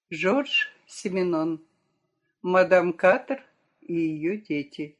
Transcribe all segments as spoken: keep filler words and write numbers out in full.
Жорж Сименон. Мадам Катер и ее дети.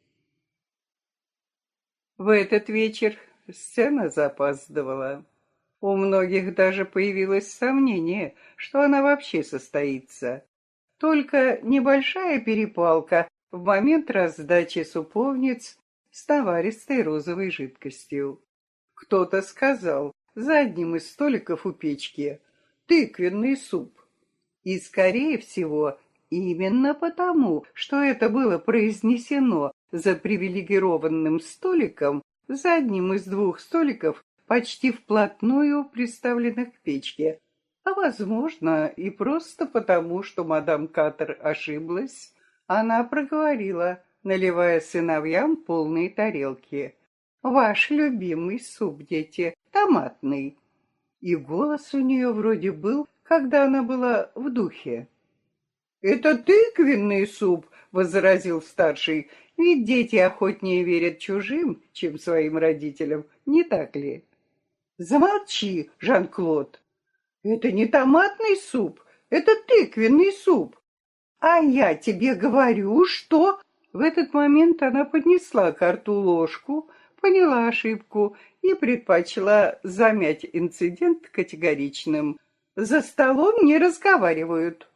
В этот вечер сцена запаздывала. У многих даже появилось сомнение, что она вообще состоится. Только небольшая перепалка в момент раздачи суповниц с наваристой розовой жидкостью. Кто-то сказал за одним из столиков у печки: «Тыквенный суп». И, скорее всего, именно потому, что это было произнесено за привилегированным столиком, за одним из двух столиков, почти вплотную приставленных к печке, а, возможно, и просто потому, что мадам Катер ошиблась, она проговорила, наливая сыновьям полные тарелки: «Ваш любимый суп, дети, томатный». И голос у нее вроде был, когда она была в духе. «Это тыквенный суп», — возразил старший, «ведь дети охотнее верят чужим, чем своим родителям, не так ли?» «Замолчи, Жан-Клод. Это не томатный суп, это тыквенный суп. А я тебе говорю, что...» В этот момент она поднесла к рту ложку, поняла ошибку и предпочла замять инцидент категоричным: «За столом не разговаривают».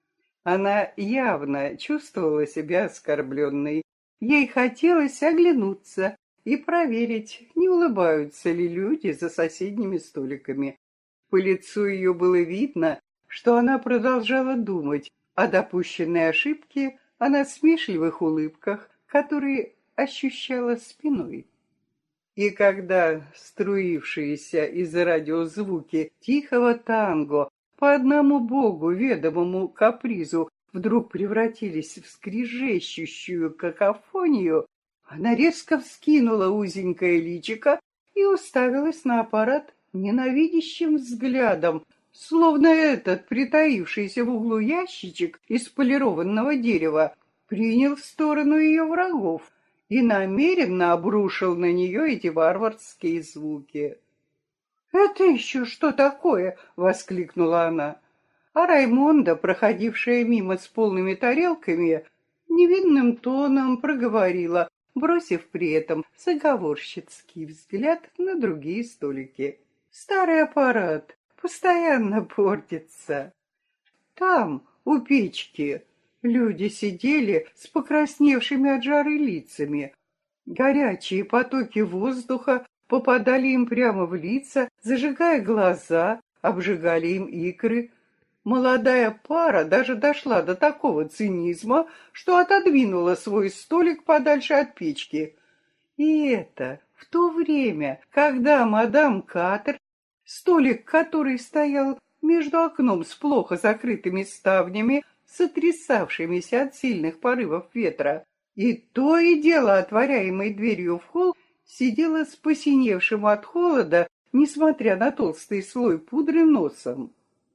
Она явно чувствовала себя оскорбленной. Ей хотелось оглянуться и проверить, не улыбаются ли люди за соседними столиками. По лицу ее было видно, что она продолжала думать о допущенной ошибке, о насмешливых улыбках, которые ощущала спиной. И когда струившиеся из радио звуки тихого танго по одному богу ведомому капризу вдруг превратились в скрежещущую какофонию, она резко вскинула узенькое личико и уставилась на аппарат ненавидящим взглядом, словно этот притаившийся в углу ящичек из полированного дерева принял в сторону ее врагов и намеренно обрушил на нее эти варварские звуки. «Это еще что такое?» — воскликнула она. А Раймонда, проходившая мимо с полными тарелками, невинным тоном проговорила, бросив при этом заговорщицкий взгляд на другие столики: «Старый аппарат постоянно портится». Там, у печки, люди сидели с покрасневшими от жары лицами. Горячие потоки воздуха попадали им прямо в лица, зажигая глаза, обжигали им икры. Молодая пара даже дошла до такого цинизма, что отодвинула свой столик подальше от печки. И это в то время, когда мадам Катер, столик который стоял между окном с плохо закрытыми ставнями, сотрясавшимися от сильных порывов ветра, и то и дело отворяемой дверью в холл, сидела с посиневшим от холода, несмотря на толстый слой пудры, носом.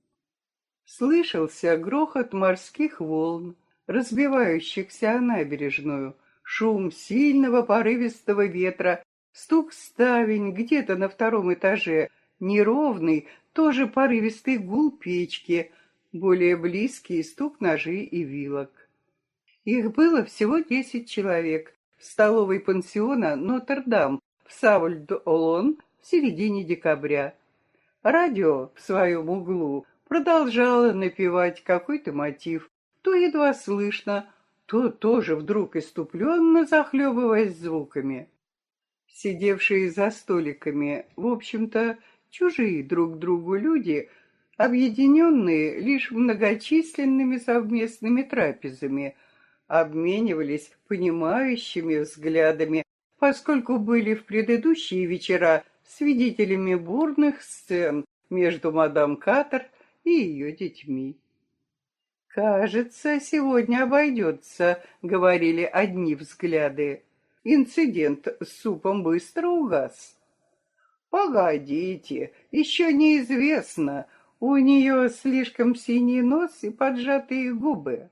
Слышался грохот морских волн, разбивающихся о набережную, шум сильного порывистого ветра, стук ставень где-то на втором этаже, неровный, тоже порывистый гул печки, более близкий стук ножей и вилок. Их было всего десять человек в столовой пансиона «Нотр-Дам» в Саволь-д'Олон в середине декабря. Радио в своем углу продолжало напевать какой-то мотив, то едва слышно, то тоже вдруг иступленно захлебываясь звуками. Сидевшие за столиками, в общем-то, чужие друг другу люди, объединенные лишь многочисленными совместными трапезами, обменивались понимающими взглядами, поскольку были в предыдущие вечера свидетелями бурных сцен между мадам Катер и ее детьми. «Кажется, сегодня обойдется», — говорили одни взгляды. «Инцидент с супом быстро угас». «Погодите, еще неизвестно, у нее слишком синий нос и поджатые губы».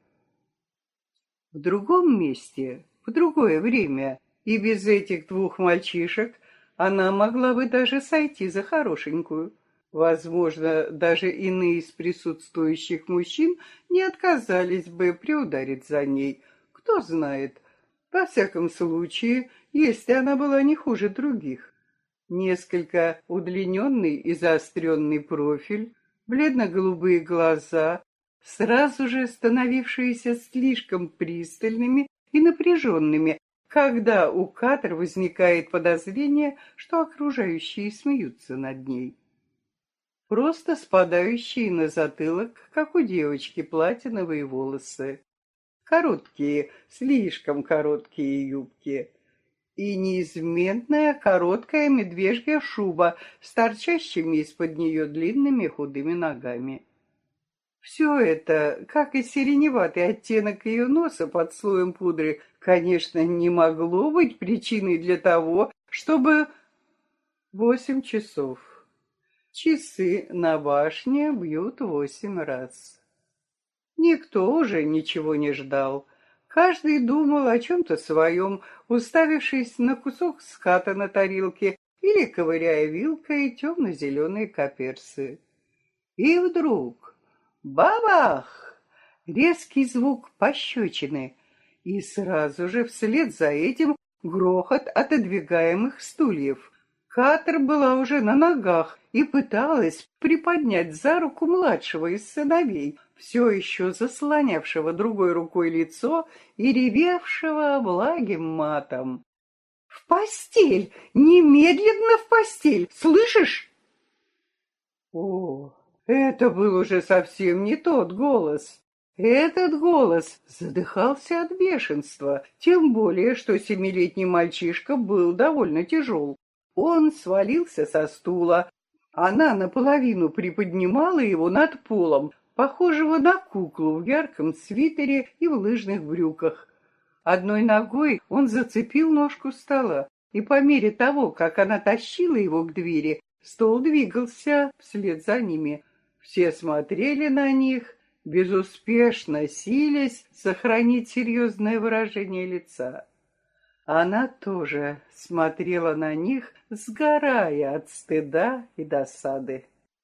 В другом месте, в другое время, и без этих двух мальчишек она могла бы даже сойти за хорошенькую. Возможно, даже иные из присутствующих мужчин не отказались бы приударить за ней. Кто знает. Во всяком случае, если она была не хуже других. Несколько удлиненный и заостренный профиль, бледно-голубые глаза, сразу же становившиеся слишком пристальными и напряженными, когда у Катер возникает подозрение, что окружающие смеются над ней. Просто спадающие на затылок, как у девочки, платиновые волосы. Короткие, слишком короткие юбки. И неизменная короткая медвежья шуба с торчащими из-под нее длинными худыми ногами. Все это, как и сиреневатый оттенок ее носа под слоем пудры, конечно, не могло быть причиной для того, чтобы... Восемь часов. Часы на башне бьют восемь раз. Никто уже ничего не ждал. Каждый думал о чем-то своем, уставившись на кусок ската на тарелке или ковыряя вилкой темно-зеленые каперсы. И вдруг бабах! Резкий звук пощечины, и сразу же вслед за этим грохот отодвигаемых стульев. Катер была уже на ногах и пыталась приподнять за руку младшего из сыновей, все еще заслонявшего другой рукой лицо и ревевшего благим матом. «В постель! Немедленно в постель! Слышишь?» О, это был уже совсем не тот голос. Этот голос задыхался от бешенства, тем более, что семилетний мальчишка был довольно тяжел. Он свалился со стула. Она наполовину приподнимала его над полом, похожего на куклу в ярком свитере и в лыжных брюках. Одной ногой он зацепил ножку стола, и по мере того, как она тащила его к двери, стол двигался вслед за ними. Все смотрели на них, безуспешно силясь сохранить серьезное выражение лица. Она тоже смотрела на них, сгорая от стыда и досады.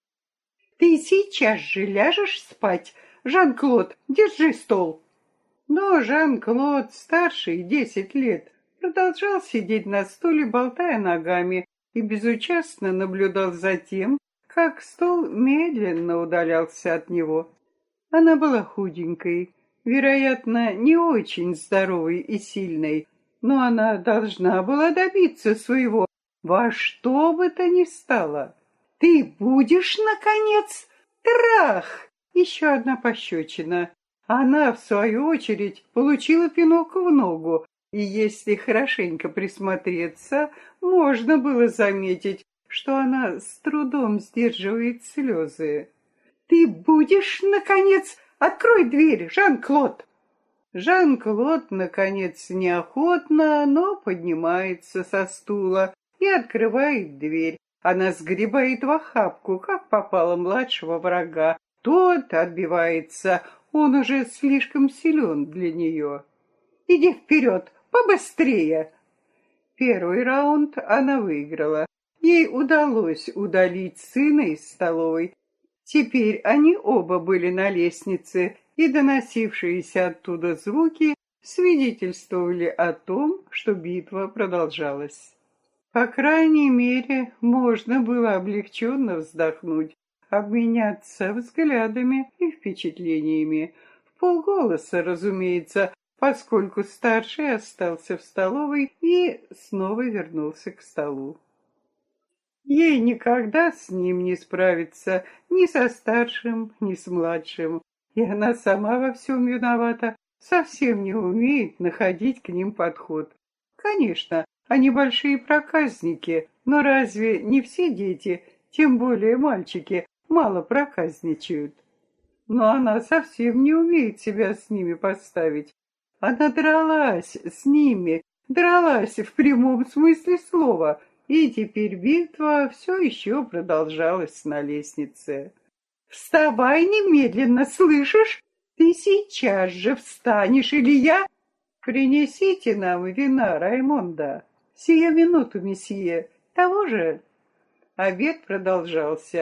«Ты сейчас же ляжешь спать? Жан-Клод, держи стол!» Но Жан-Клод, старший десять лет, продолжал сидеть на стуле, болтая ногами, и безучастно наблюдал за тем, как стол медленно удалялся от него. Она была худенькой, вероятно, не очень здоровой и сильной, но она должна была добиться своего во что бы то ни стало. «Ты будешь, наконец?» Трах! Еще одна пощечина. Она, в свою очередь, получила пинок в ногу, и если хорошенько присмотреться, можно было заметить, что она с трудом сдерживает слезы. «Ты будешь, наконец? Открой дверь, Жан-Клод!» Жан-Клод, наконец, неохотно, но поднимается со стула и открывает дверь. Она сгребает в охапку, как попало младшего врага. Тот отбивается, он уже слишком силен для нее. «Иди вперед, побыстрее!» Первый раунд она выиграла. Ей удалось удалить сына из столовой. Теперь они оба были на лестнице, и доносившиеся оттуда звуки свидетельствовали о том, что битва продолжалась. По крайней мере, можно было облегченно вздохнуть, обменяться взглядами и впечатлениями. Вполголоса, разумеется, поскольку старший остался в столовой и снова вернулся к столу. Ей никогда с ним не справиться, ни со старшим, ни с младшим. И она сама во всем виновата, совсем не умеет находить к ним подход. Конечно, они большие проказники, но разве не все дети, тем более мальчики, мало проказничают? Но она совсем не умеет себя с ними поставить. Она дралась с ними, дралась в прямом смысле слова, и теперь битва все еще продолжалась на лестнице. «Вставай немедленно, слышишь? Ты сейчас же встанешь, или я...» «Принесите нам вина, Раймонда. Сия минуту, месье. Того же...» Обед продолжался.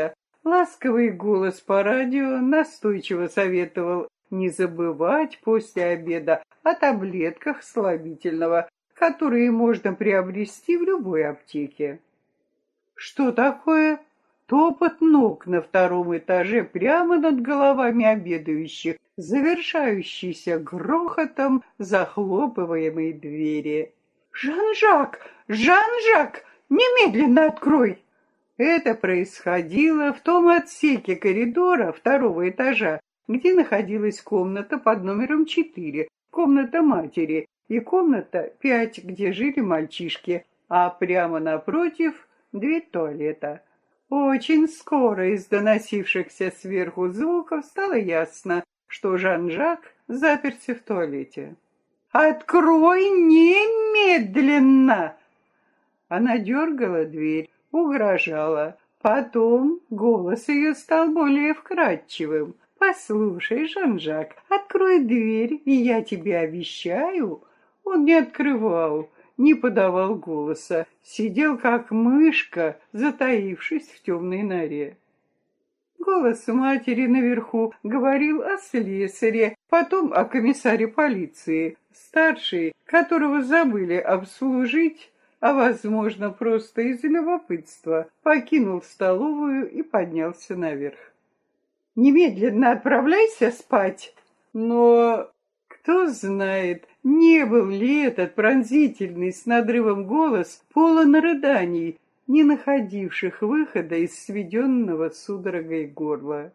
Ласковый голос по радио настойчиво советовал не забывать после обеда о таблетках слабительного, которые можно приобрести в любой аптеке. Что такое? Топот ног на втором этаже прямо над головами обедающих, завершающийся грохотом захлопываемой двери. «Жан-Жак! Жан-Жак! Немедленно открой!» Это происходило в том отсеке коридора второго этажа, где находилась комната под номером четыре, комната матери, и комната пять, где жили мальчишки, а прямо напротив дверь туалета. Очень скоро из доносившихся сверху звуков стало ясно, что Жан-Жак заперся в туалете. «Открой немедленно!» Она дергала дверь, угрожала. Потом голос ее стал более вкрадчивым. «Послушай, Жан-Жак, открой дверь, и я тебе обещаю...» Он не открывал, не подавал голоса, сидел как мышка, затаившись в темной норе. Голос матери наверху говорил о слесаре, потом о комиссаре полиции. Старший, которого забыли обслужить, а, возможно, просто из любопытства, покинул столовую и поднялся наверх. «Немедленно отправляйся спать!» Но кто знает, не был ли этот пронзительный с надрывом голос полон рыданий, не находивших выхода из сведенного судорогой горла.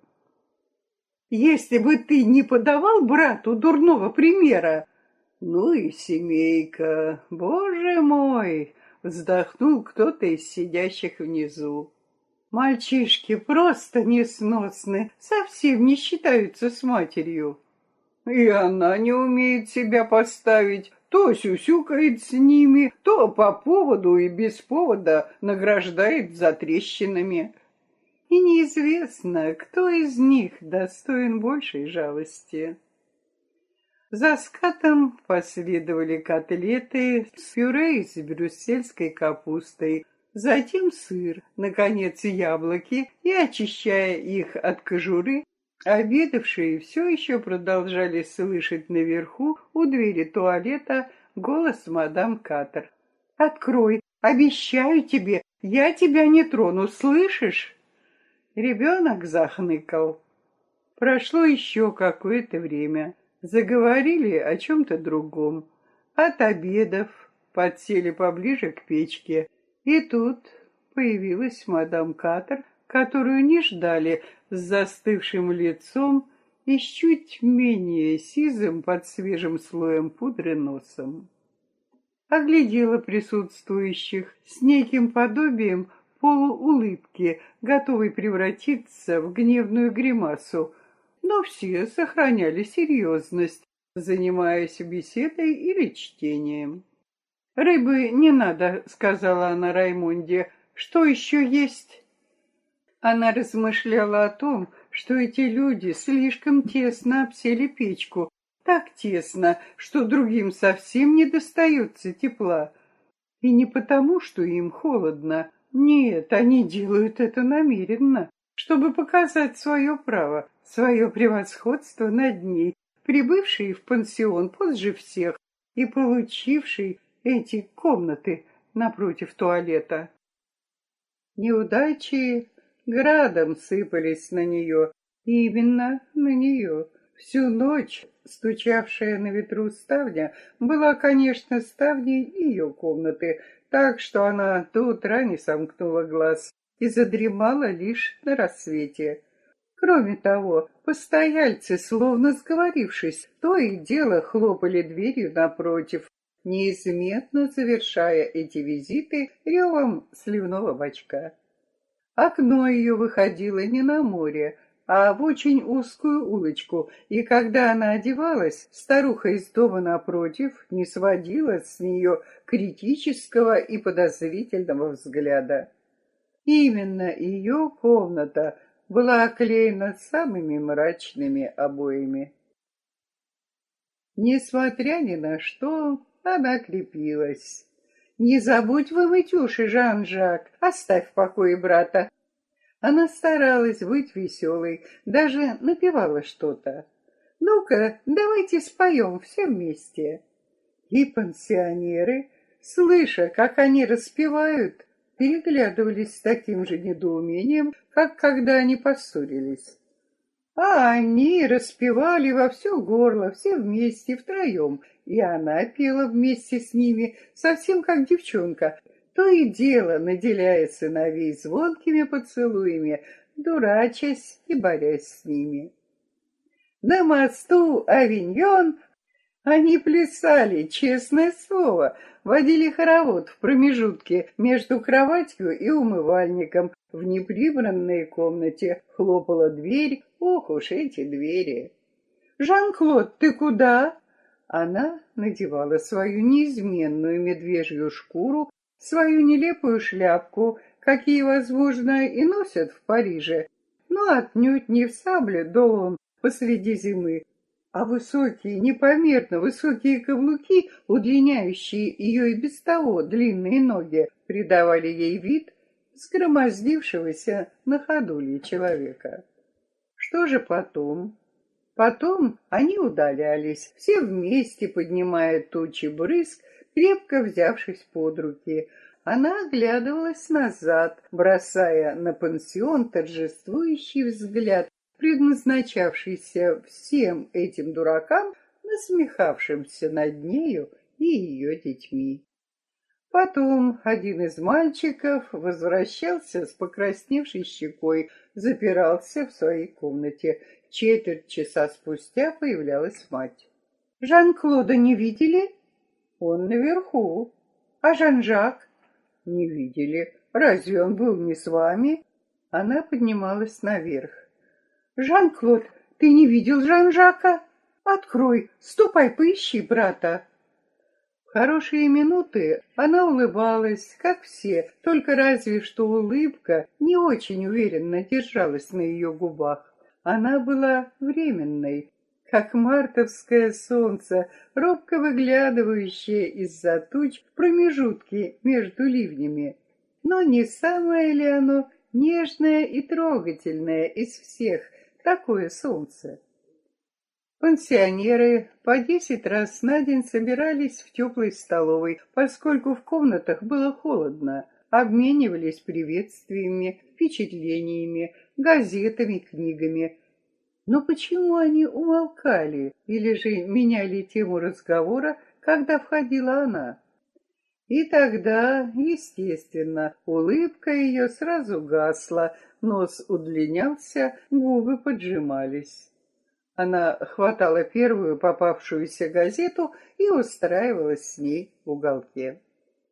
«Если бы ты не подавал брату дурного примера!» «Ну и семейка, боже мой!» — вздохнул кто-то из сидящих внизу. «Мальчишки просто несносны, совсем не считаются с матерью. И она не умеет себя поставить, то сюсюкает с ними, то по поводу и без повода награждает затрещинами. И неизвестно, кто из них достоин большей жалости». За скатом последовали котлеты с пюре из брюссельской капустой, затем сыр, наконец яблоки, и, очищая их от кожуры, обедавшие все еще продолжали слышать наверху у двери туалета голос мадам Катер. «Открой, обещаю тебе, я тебя не трону, слышишь?» Ребенок захныкал. Прошло еще какое-то время. Заговорили о чем-то другом. От обедов подсели поближе к печке. И тут появилась мадам Катер, которую не ждали, с застывшим лицом и с чуть менее сизым под свежим слоем пудры носом. Оглядела присутствующих с неким подобием полуулыбки, готовой превратиться в гневную гримасу, но все сохраняли серьезность, занимаясь беседой или чтением. «Рыбы не надо», — сказала она Раймунде. «Что еще есть?» Она размышляла о том, что эти люди слишком тесно обсели печку, так тесно, что другим совсем не достается тепла. И не потому, что им холодно. Нет, они делают это намеренно, чтобы показать свое право, свое превосходство над ней, прибывший в пансион позже всех и получивший эти комнаты напротив туалета. Неудачи градом сыпались на нее, именно на нее. Всю ночь стучавшая на ветру ставня была, конечно, ставней ее комнаты, так что она до утра не сомкнула глаз и задремала лишь на рассвете. Кроме того, постояльцы, словно сговорившись, то и дело хлопали дверью напротив, неизменно завершая эти визиты ревом сливного бачка. Окно ее выходило не на море, а в очень узкую улочку, и когда она одевалась, старуха из дома напротив не сводила с нее критического и подозрительного взгляда. Именно ее комната была оклеена самыми мрачными обоями. Несмотря ни на что, она крепилась. «Не забудь вымыть уши, Жан-Жак, оставь в покое брата». Она старалась быть веселой, даже напевала что-то. «Ну-ка, давайте споем все вместе». И пансионеры, слыша, как они распевают, переглядывались с таким же недоумением, как когда они поссорились. А они распевали во все горло, все вместе, втроем, и она пела вместе с ними, совсем как девчонка, то и дело наделяя сыновей звонкими поцелуями, дурачась и борясь с ними. На мосту Авиньон они плясали, честное слово, водили хоровод в промежутке между кроватью и умывальником. В неприбранной комнате хлопала дверь. Ох уж эти двери! «Жан-Клод, ты куда?» Она надевала свою неизменную медвежью шкуру, свою нелепую шляпку, какие, возможно, и носят в Париже, но отнюдь не в сабле долом посреди зимы, а высокие, непомерно высокие каблуки, удлиняющие ее и без того длинные ноги, придавали ей вид сгромоздившегося на ходуле человека. Что же потом? Потом они удалялись, все вместе поднимая тучи брызг, крепко взявшись под руки. Она оглядывалась назад, бросая на пансион торжествующий взгляд, предназначавшийся всем этим дуракам, насмехавшимся над нею и ее детьми. Потом один из мальчиков возвращался с покрасневшей щекой, запирался в своей комнате. Четверть часа спустя появлялась мать. «Жан-Клода не видели?» «Он наверху». «А Жан-Жак?» «Не видели. Разве он был не с вами?» Она поднималась наверх. «Жан-Клод, ты не видел Жан-Жака? Открой, ступай, поищи брата». В хорошие минуты она улыбалась, как все, только разве что улыбка не очень уверенно держалась на ее губах. Она была временной, как мартовское солнце, робко выглядывающее из-за туч в промежутки между ливнями. Но не самое ли оно нежное и трогательное из всех, такое солнце? Пансионеры по десять раз на день собирались в теплой столовой, поскольку в комнатах было холодно, обменивались приветствиями, впечатлениями, газетами, книгами. Но почему они умолкали или же меняли тему разговора, когда входила она? И тогда, естественно, улыбка ее сразу гасла, нос удлинялся, губы поджимались. Она хватала первую попавшуюся газету и устраивалась с ней в уголке.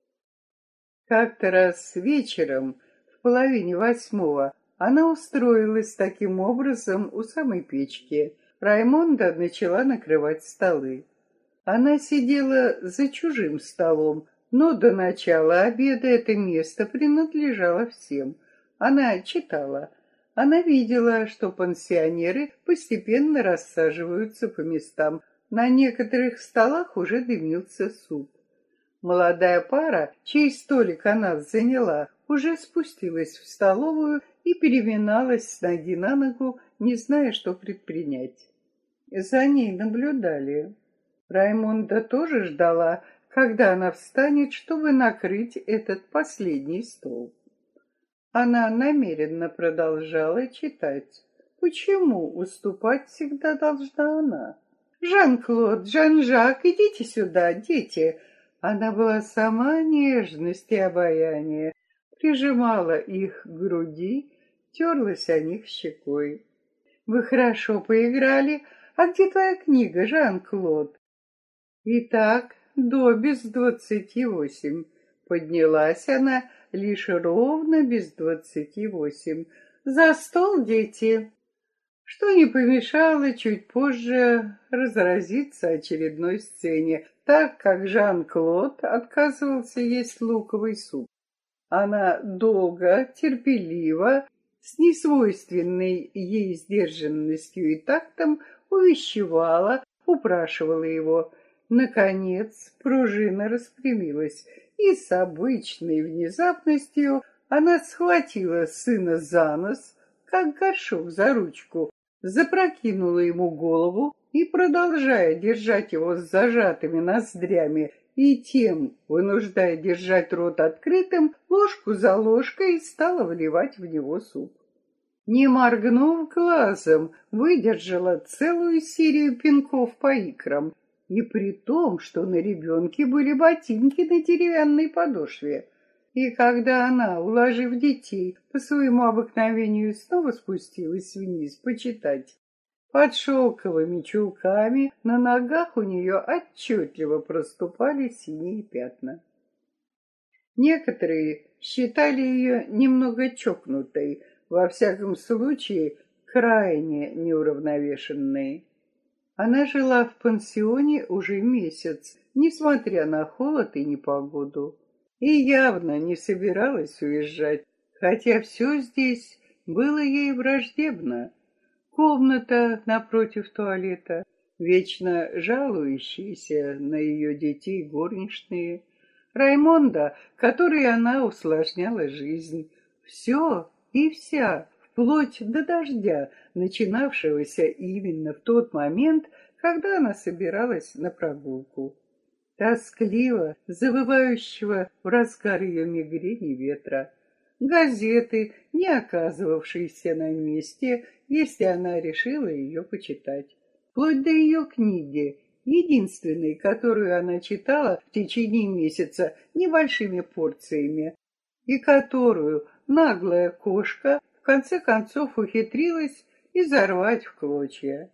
Как-то раз вечером, в половине восьмого, она устроилась таким образом у самой печки. Раймонда начала накрывать столы. Она сидела за чужим столом, но до начала обеда это место принадлежало всем. Она читала. Она видела, что пансионеры постепенно рассаживаются по местам. На некоторых столах уже дымился суп. Молодая пара, чей столик она заняла, уже спустилась в столовую и переминалась с ноги на ногу, не зная, что предпринять. За ней наблюдали. Раймонда тоже ждала, когда она встанет, чтобы накрыть этот последний стол. Она намеренно продолжала читать. Почему уступать всегда должна она? «Жан-Клод, Жан-Жак, идите сюда, дети!» Она была сама нежность и обаяние, прижимала их к груди, терлась о них щекой. «Вы хорошо поиграли. А где твоя книга, Жан-Клод?» Итак, до без двадцати восемь. Поднялась она лишь ровно без двадцати восемь. «За стол, дети!» Что не помешало чуть позже разразиться очередной сцене, так как Жан-Клод отказывался есть луковый суп. Она долго, терпеливо, с несвойственной ей сдержанностью и тактом увещевала, упрашивала его. Наконец пружина распрямилась, и с обычной внезапностью Она схватила сына за нос, как горшок за ручку, запрокинула ему голову и, продолжая держать его с зажатыми ноздрями и тем, вынуждая держать рот открытым, ложку за ложкой стала вливать в него суп. Не моргнув глазом, выдержала целую серию пинков по икрам, и при том, что на ребенке были ботинки на деревянной подошве. И когда она, уложив детей, по своему обыкновению снова спустилась вниз почитать, под шелковыми чулками на ногах у нее отчетливо проступали синие пятна. Некоторые считали ее немного чокнутой, во всяком случае, крайне неуравновешенной. Она жила в пансионе уже месяц, несмотря на холод и непогоду, и явно не собиралась уезжать, хотя все здесь было ей враждебно. Комната напротив туалета, вечно жалующиеся на ее детей горничные, Раймонда, которой она усложняла жизнь, все и вся, вплоть до дождя, начинавшегося именно в тот момент, когда она собиралась на прогулку. Тоскливо завывающего в разгар ее мигрени ветра, газеты, не оказывавшиеся на месте, если она решила ее почитать, вплоть до ее книги, единственной, которую она читала в течение месяца небольшими порциями, и которую наглая кошка в конце концов ухитрилась изорвать в клочья.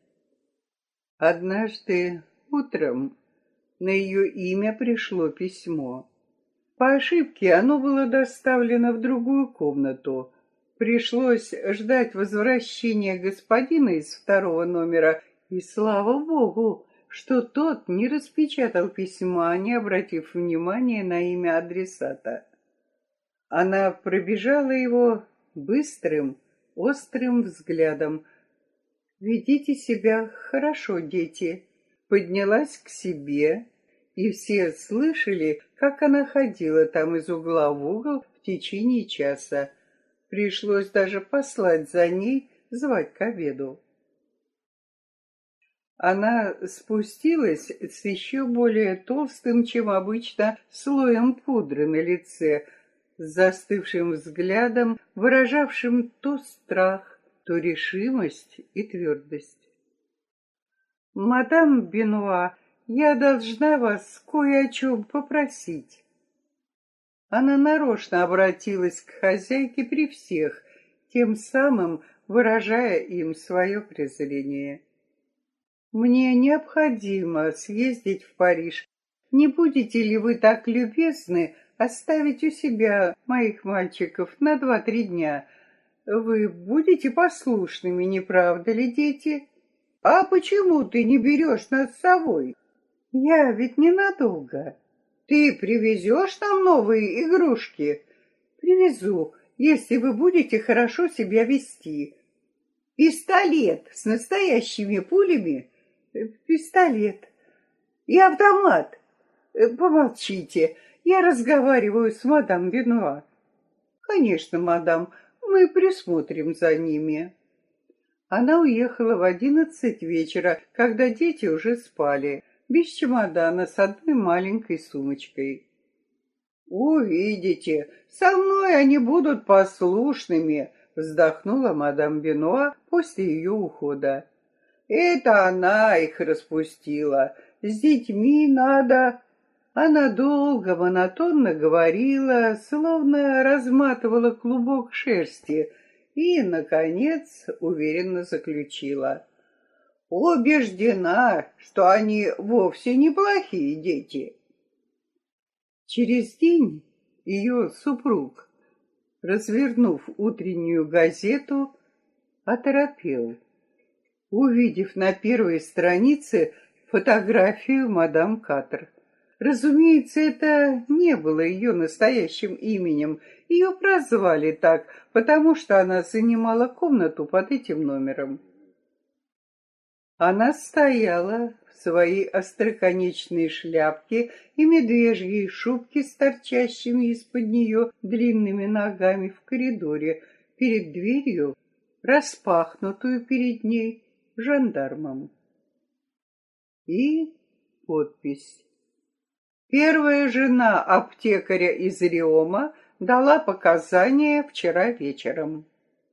Однажды утром на ее имя пришло письмо. По ошибке оно было доставлено в другую комнату. Пришлось ждать возвращения господина из второго номера, и слава богу, что тот не распечатал письма, не обратив внимания на имя адресата. Она пробежала его быстрым, острым взглядом. «Ведите себя хорошо, дети», поднялась к себе, и все слышали, как она ходила там из угла в угол в течение часа. Пришлось даже послать за ней, звать к обеду. Она спустилась с еще более толстым, чем обычно, слоем пудры на лице, с застывшим взглядом, выражавшим то страх, то решимость и твердость. «Мадам Бенуа, я должна вас кое о чем попросить». Она нарочно обратилась к хозяйке при всех, тем самым выражая им свое презрение. «Мне необходимо съездить в Париж. Не будете ли вы так любезны оставить у себя моих мальчиков на два-три дня? Вы будете послушными, не правда ли, дети? А почему ты не берешь нас с собой? Я ведь ненадолго. Ты привезешь нам новые игрушки? Привезу, если вы будете хорошо себя вести. Пистолет с настоящими пулями? Пистолет. И автомат. Помолчите, я разговариваю с мадам Бенуа. Конечно, мадам, мы присмотрим за ними. Она уехала в одиннадцать вечера, когда дети уже спали, без чемодана, с одной маленькой сумочкой. «Увидите, со мной они будут послушными», — вздохнула мадам Бенуа после ее ухода. «Это она их распустила. С детьми надо...» Она долго, монотонно говорила, словно разматывала клубок шерсти, и, наконец, уверенно заключила: «Убеждена, что они вовсе неплохие дети». Через день ее супруг, развернув утреннюю газету, оторопел, увидев на первой странице фотографию мадам Катр. Разумеется, это не было ее настоящим именем. Ее прозвали так, потому что она занимала комнату под этим номером. Она стояла в своей остроконечной шляпке и медвежьей шубке с торчащими из-под нее длинными ногами в коридоре перед дверью, распахнутую перед ней жандармом. И подпись. Первая жена аптекаря из Риома дала показания вчера вечером.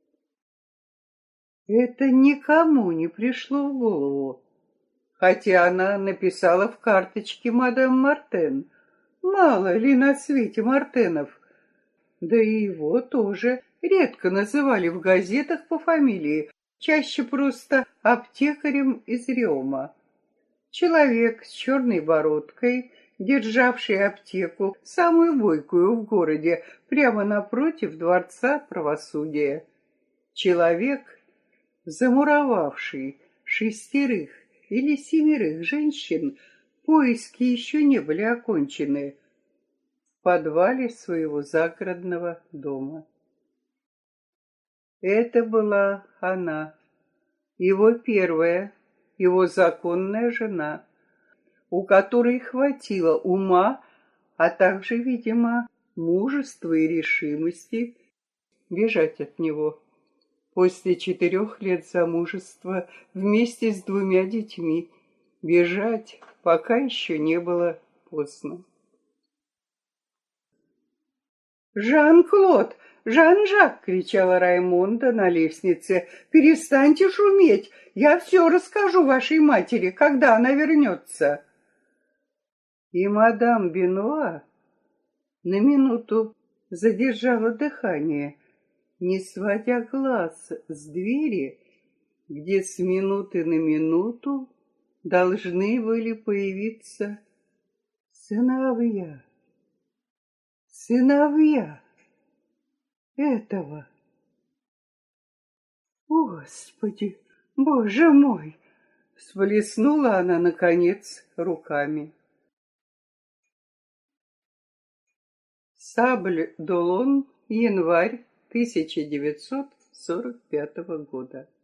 Это никому не пришло в голову, хотя она написала в карточке мадам Мартен. Мало ли на свете Мартенов. Да и его тоже редко называли в газетах по фамилии, чаще просто аптекарем из Риома. Человек с черной бородкой, державший аптеку, самую бойкую в городе, прямо напротив Дворца правосудия. Человек, замуровавший шестерых или семерых женщин, поиски еще не были окончены, в подвале своего загородного дома. Это была она, его первая, его законная жена, у которой хватило ума, а также, видимо, мужества и решимости бежать от него. После четырех лет замужества вместе с двумя детьми бежать, пока еще не было поздно. «Жан-Клод! Жан-Жак!» — кричала Раймонда на лестнице. «Перестаньте шуметь! Я все расскажу вашей матери, когда она вернется!» И мадам Бенуа на минуту задержала дыхание, не сводя глаз с двери, где с минуты на минуту должны были появиться сыновья. Сыновья этого. Господи, Боже мой! Всплеснула она, наконец, руками. Сабль-Долон, январь тысяча девятьсот сорок пятого года.